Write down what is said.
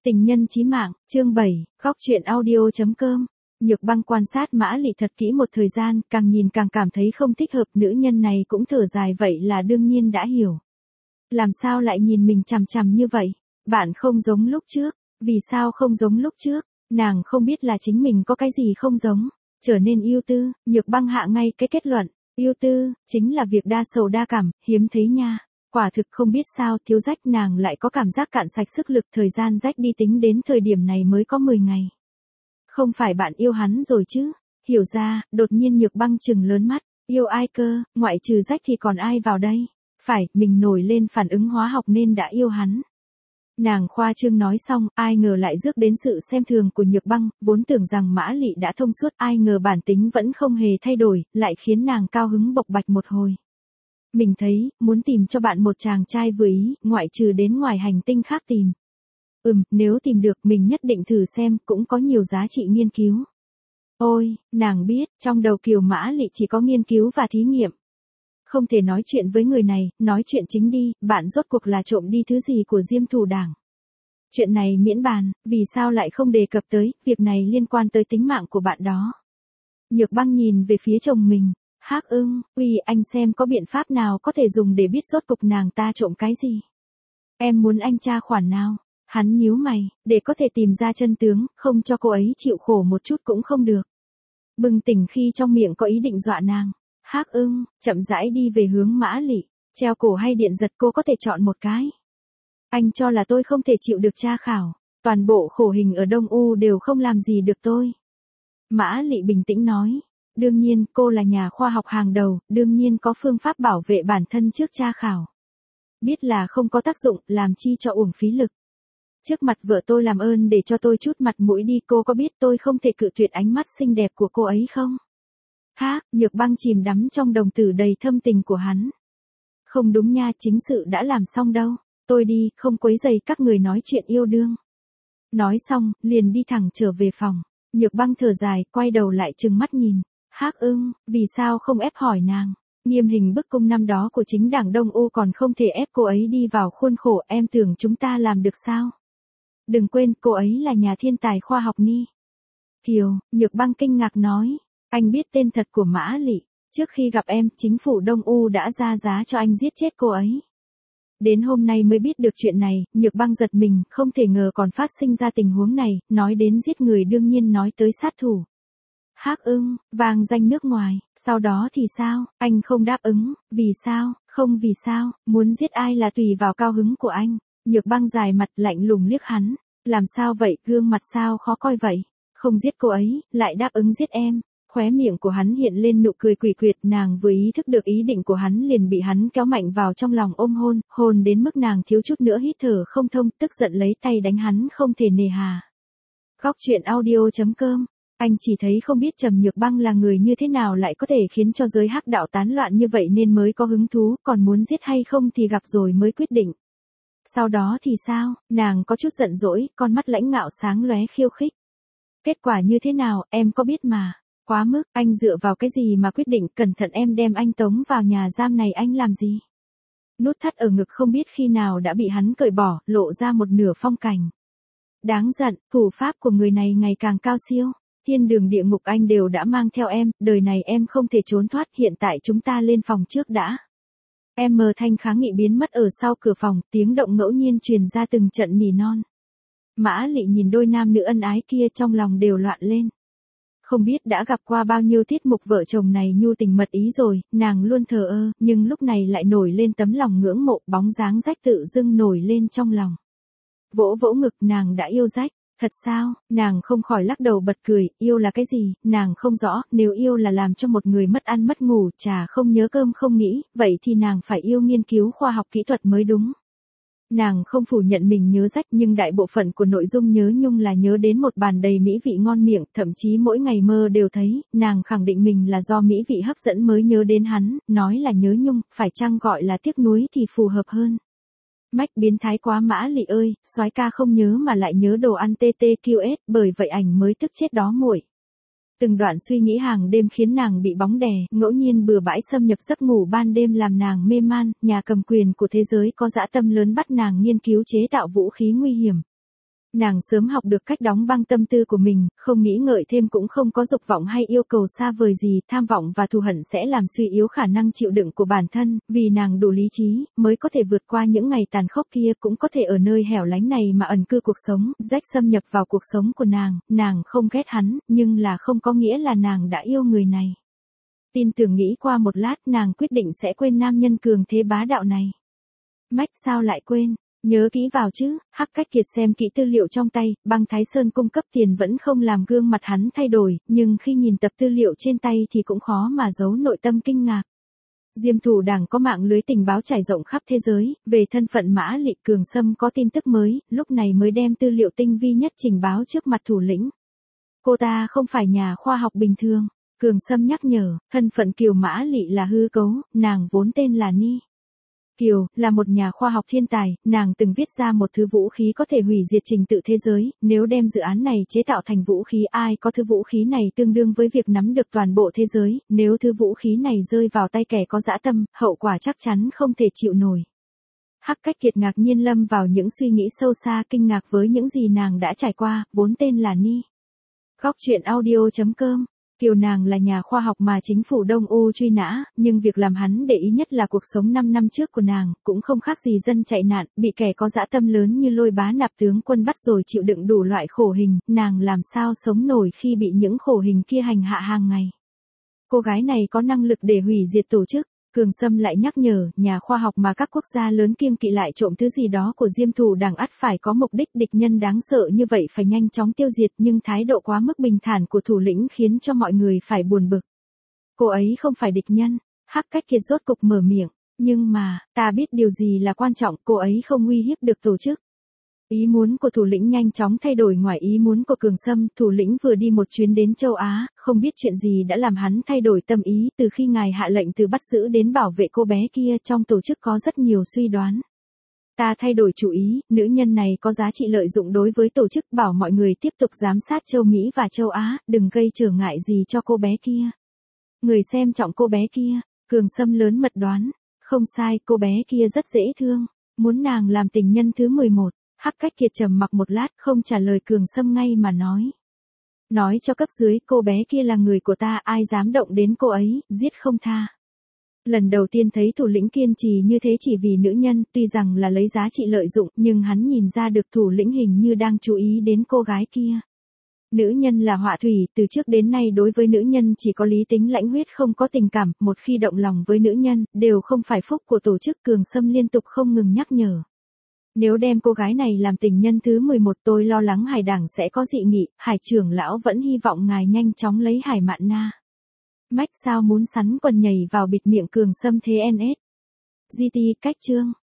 Tình nhân chí mạng, chương 7, góc truyện audio.com. Nhược Băng quan sát Mã Lị thật kỹ một thời gian, càng nhìn càng cảm thấy không thích hợp, nữ nhân này cũng thở dài vậy là đương nhiên đã hiểu. Làm sao lại nhìn mình chằm chằm như vậy? Bạn không giống lúc trước, vì sao không giống lúc trước? Nàng không biết là chính mình có cái gì không giống, trở nên ưu tư, Nhược Băng hạ ngay cái kết luận, ưu tư, chính là việc đa sầu đa cảm, hiếm thấy nha. Quả thực không biết sao thiếu rách nàng lại có cảm giác cạn sạch sức lực, thời gian rách đi tính đến thời điểm này mới có 10 ngày. Không phải bạn yêu hắn rồi chứ? Hiểu ra, đột nhiên Nhược Băng trừng lớn mắt, yêu ai cơ, ngoại trừ rách thì còn ai vào đây? Phải, mình nổi lên phản ứng hóa học nên đã yêu hắn. Nàng khoa trương nói xong, ai ngờ lại rước đến sự xem thường của Nhược Băng, vốn tưởng rằng Mã Lị đã thông suốt, ai ngờ bản tính vẫn không hề thay đổi, lại khiến nàng cao hứng bộc bạch một hồi. Mình thấy, muốn tìm cho bạn một chàng trai vừa ý, ngoại trừ đến ngoài hành tinh khác tìm. Nếu tìm được mình nhất định thử xem, cũng có nhiều giá trị nghiên cứu. Ôi, nàng biết, trong đầu Kiều Mã Lị chỉ có nghiên cứu và thí nghiệm. Không thể nói chuyện với người này, nói chuyện chính đi, bạn rốt cuộc là trộm đi thứ gì của Diêm Thủ Đảng. Chuyện này miễn bàn, vì sao lại không đề cập tới, việc này liên quan tới tính mạng của bạn đó. Nhược Băng nhìn về phía chồng mình. Hắc Ưng, uy anh xem có biện pháp nào có thể dùng để biết rốt cục nàng ta trộm cái gì. Em muốn anh tra khoản nào? Hắn nhíu mày, để có thể tìm ra chân tướng, không cho cô ấy chịu khổ một chút cũng không được. Bừng tỉnh khi trong miệng có ý định dọa nàng. Hắc Ưng, chậm rãi đi về hướng Mã Lị, treo cổ hay điện giật cô có thể chọn một cái. Anh cho là tôi không thể chịu được tra khảo, toàn bộ khổ hình ở Đông U đều không làm gì được tôi. Mã Lị bình tĩnh nói. Đương nhiên, cô là nhà khoa học hàng đầu, đương nhiên có phương pháp bảo vệ bản thân trước tra khảo. Biết là không có tác dụng, làm chi cho uổng phí lực. Trước mặt vợ tôi làm ơn để cho tôi chút mặt mũi đi, cô có biết tôi không thể cự tuyệt ánh mắt xinh đẹp của cô ấy không? Nhược Băng chìm đắm trong đồng tử đầy thâm tình của hắn. Không đúng nha, chính sự đã làm xong đâu, tôi đi, không quấy rầy các người nói chuyện yêu đương. Nói xong, liền đi thẳng trở về phòng. Nhược Băng thở dài, quay đầu lại trừng mắt nhìn. Hắc Ưng, vì sao không ép hỏi nàng? Nghiêm hình bức cung năm đó của chính đảng Đông U còn không thể ép cô ấy đi vào khuôn khổ, em tưởng chúng ta làm được sao? Đừng quên, cô ấy là nhà thiên tài khoa học ni. Kiều, Nhược Băng kinh ngạc nói, anh biết tên thật của Mã Lị, trước khi gặp em, chính phủ Đông U đã ra giá cho anh giết chết cô ấy. Đến hôm nay mới biết được chuyện này, Nhược Băng giật mình, không thể ngờ còn phát sinh ra tình huống này, nói đến giết người đương nhiên nói tới sát thủ. Hắc Ưng, vang danh nước ngoài, sau đó thì sao, anh không đáp ứng, vì sao, không vì sao, muốn giết ai là tùy vào cao hứng của anh. Nhược Băng dài mặt lạnh lùng liếc hắn, làm sao vậy, gương mặt sao khó coi vậy, không giết cô ấy, lại đáp ứng giết em. Khóe miệng của hắn hiện lên nụ cười quỷ quyệt, nàng vừa ý thức được ý định của hắn liền bị hắn kéo mạnh vào trong lòng ôm hôn đến mức nàng thiếu chút nữa hít thở không thông, tức giận lấy tay đánh hắn không thể nề hà. Góc truyện audio.com. Anh chỉ thấy không biết Trầm Nhược Băng là người như thế nào lại có thể khiến cho giới hắc đạo tán loạn như vậy nên mới có hứng thú, còn muốn giết hay không thì gặp rồi mới quyết định. Sau đó thì sao, nàng có chút giận dỗi, con mắt lãnh ngạo sáng lóe khiêu khích. Kết quả như thế nào, em có biết mà. Quá mức, anh dựa vào cái gì mà quyết định, cẩn thận em đem anh tống vào nhà giam này anh làm gì? Nút thắt ở ngực không biết khi nào đã bị hắn cởi bỏ, lộ ra một nửa phong cảnh. Đáng giận, thủ pháp của người này ngày càng cao siêu. Thiên đường địa ngục anh đều đã mang theo em, đời này em không thể trốn thoát, hiện tại chúng ta lên phòng trước đã. Em mờ thanh kháng nghị biến mất ở sau cửa phòng, tiếng động ngẫu nhiên truyền ra từng trận nỉ non. Mã Lị nhìn đôi nam nữ ân ái kia trong lòng đều loạn lên. Không biết đã gặp qua bao nhiêu tiết mục vợ chồng này nhu tình mật ý rồi, nàng luôn thờ ơ, nhưng lúc này lại nổi lên tấm lòng ngưỡng mộ, bóng dáng rách tự dưng nổi lên trong lòng. Vỗ vỗ ngực, nàng đã yêu rách. Thật sao, nàng không khỏi lắc đầu bật cười, yêu là cái gì, nàng không rõ, nếu yêu là làm cho một người mất ăn mất ngủ, chả không nhớ cơm không nghĩ, vậy thì nàng phải yêu nghiên cứu khoa học kỹ thuật mới đúng. Nàng không phủ nhận mình nhớ rách nhưng đại bộ phận của nội dung nhớ nhung là nhớ đến một bàn đầy mỹ vị ngon miệng, thậm chí mỗi ngày mơ đều thấy, nàng khẳng định mình là do mỹ vị hấp dẫn mới nhớ đến hắn, nói là nhớ nhung, phải chăng gọi là tiếc nuối thì phù hợp hơn. Mách biến thái quá Mã Lị ơi, soái ca không nhớ mà lại nhớ đồ ăn TTQS, bởi vậy ảnh mới tức chết đó muội. Từng đoạn suy nghĩ hàng đêm khiến nàng bị bóng đè, ngẫu nhiên bừa bãi xâm nhập giấc ngủ ban đêm làm nàng mê man, nhà cầm quyền của thế giới có dã tâm lớn bắt nàng nghiên cứu chế tạo vũ khí nguy hiểm. Nàng sớm học được cách đóng băng tâm tư của mình, không nghĩ ngợi thêm cũng không có dục vọng hay yêu cầu xa vời gì, tham vọng và thù hận sẽ làm suy yếu khả năng chịu đựng của bản thân, vì nàng đủ lý trí, mới có thể vượt qua những ngày tàn khốc kia, cũng có thể ở nơi hẻo lánh này mà ẩn cư cuộc sống, rách xâm nhập vào cuộc sống của nàng không ghét hắn, nhưng là không có nghĩa là nàng đã yêu người này. Tin tưởng nghĩ qua một lát nàng quyết định sẽ quên nam nhân cường thế bá đạo này. Mách sao lại quên? Nhớ kỹ vào chứ, Hắc Cách Kiệt xem kỹ tư liệu trong tay, băng Thái Sơn cung cấp tiền vẫn không làm gương mặt hắn thay đổi, nhưng khi nhìn tập tư liệu trên tay thì cũng khó mà giấu nội tâm kinh ngạc. Diêm Thủ Đảng có mạng lưới tình báo trải rộng khắp thế giới, về thân phận Mã Lị Cường Sâm có tin tức mới, lúc này mới đem tư liệu tinh vi nhất trình báo trước mặt thủ lĩnh. Cô ta không phải nhà khoa học bình thường, Cường Sâm nhắc nhở, thân phận Kiều Mã Lị là hư cấu, nàng vốn tên là Ni. Kiều, là một nhà khoa học thiên tài, nàng từng viết ra một thứ vũ khí có thể hủy diệt trình tự thế giới, nếu đem dự án này chế tạo thành vũ khí ai có thứ vũ khí này tương đương với việc nắm được toàn bộ thế giới, nếu thứ vũ khí này rơi vào tay kẻ có dã tâm, hậu quả chắc chắn không thể chịu nổi. Hắc Cách Kiệt ngạc nhiên lâm vào những suy nghĩ sâu xa kinh ngạc với những gì nàng đã trải qua, vốn tên là Ni. Góc truyện audio.com Kiều nàng là nhà khoa học mà chính phủ Đông U truy nã, nhưng việc làm hắn để ý nhất là cuộc sống 5 năm trước của nàng, cũng không khác gì dân chạy nạn, bị kẻ có dã tâm lớn như Lôi Bá Nạp tướng quân bắt rồi chịu đựng đủ loại khổ hình, nàng làm sao sống nổi khi bị những khổ hình kia hành hạ hàng ngày. Cô gái này có năng lực để hủy diệt tổ chức. Cường Sâm lại nhắc nhở, nhà khoa học mà các quốc gia lớn kiêng kỵ lại trộm thứ gì đó của Diêm Thủ Đảng ắt phải có mục đích địch nhân đáng sợ như vậy phải nhanh chóng tiêu diệt, nhưng thái độ quá mức bình thản của thủ lĩnh khiến cho mọi người phải buồn bực. Cô ấy không phải địch nhân, Hắc Cách Kiệt rốt cục mở miệng, nhưng mà, ta biết điều gì là quan trọng, cô ấy không uy hiếp được tổ chức. Ý muốn của thủ lĩnh nhanh chóng thay đổi ngoài ý muốn của Cường Sâm, thủ lĩnh vừa đi một chuyến đến châu Á, không biết chuyện gì đã làm hắn thay đổi tâm ý, từ khi ngài hạ lệnh từ bắt giữ đến bảo vệ cô bé kia trong tổ chức có rất nhiều suy đoán. Ta thay đổi chủ ý, nữ nhân này có giá trị lợi dụng đối với tổ chức, bảo mọi người tiếp tục giám sát châu Mỹ và châu Á, đừng gây trở ngại gì cho cô bé kia. Người xem trọng cô bé kia, Cường Sâm lớn mật đoán, không sai, cô bé kia rất dễ thương, muốn nàng làm tình nhân thứ 11. Hắc Cách Kiệt trầm mặc một lát không trả lời Cường Sâm ngay mà nói. Nói cho cấp dưới, cô bé kia là người của ta, ai dám động đến cô ấy, giết không tha. Lần đầu tiên thấy thủ lĩnh kiên trì như thế chỉ vì nữ nhân, tuy rằng là lấy giá trị lợi dụng, nhưng hắn nhìn ra được thủ lĩnh hình như đang chú ý đến cô gái kia. Nữ nhân là họa thủy, từ trước đến nay đối với nữ nhân chỉ có lý tính lãnh huyết không có tình cảm, một khi động lòng với nữ nhân, đều không phải phúc của tổ chức. Cường Sâm liên tục không ngừng nhắc nhở. Nếu đem cô gái này làm tình nhân thứ 11 tôi lo lắng Hải Đảng sẽ có dị nghị, Hải trưởng lão vẫn hy vọng ngài nhanh chóng lấy Hải Mạn Na. Mách sao muốn sắn quần nhảy vào bịt miệng Cường Sâm thế NS. GT cách chương.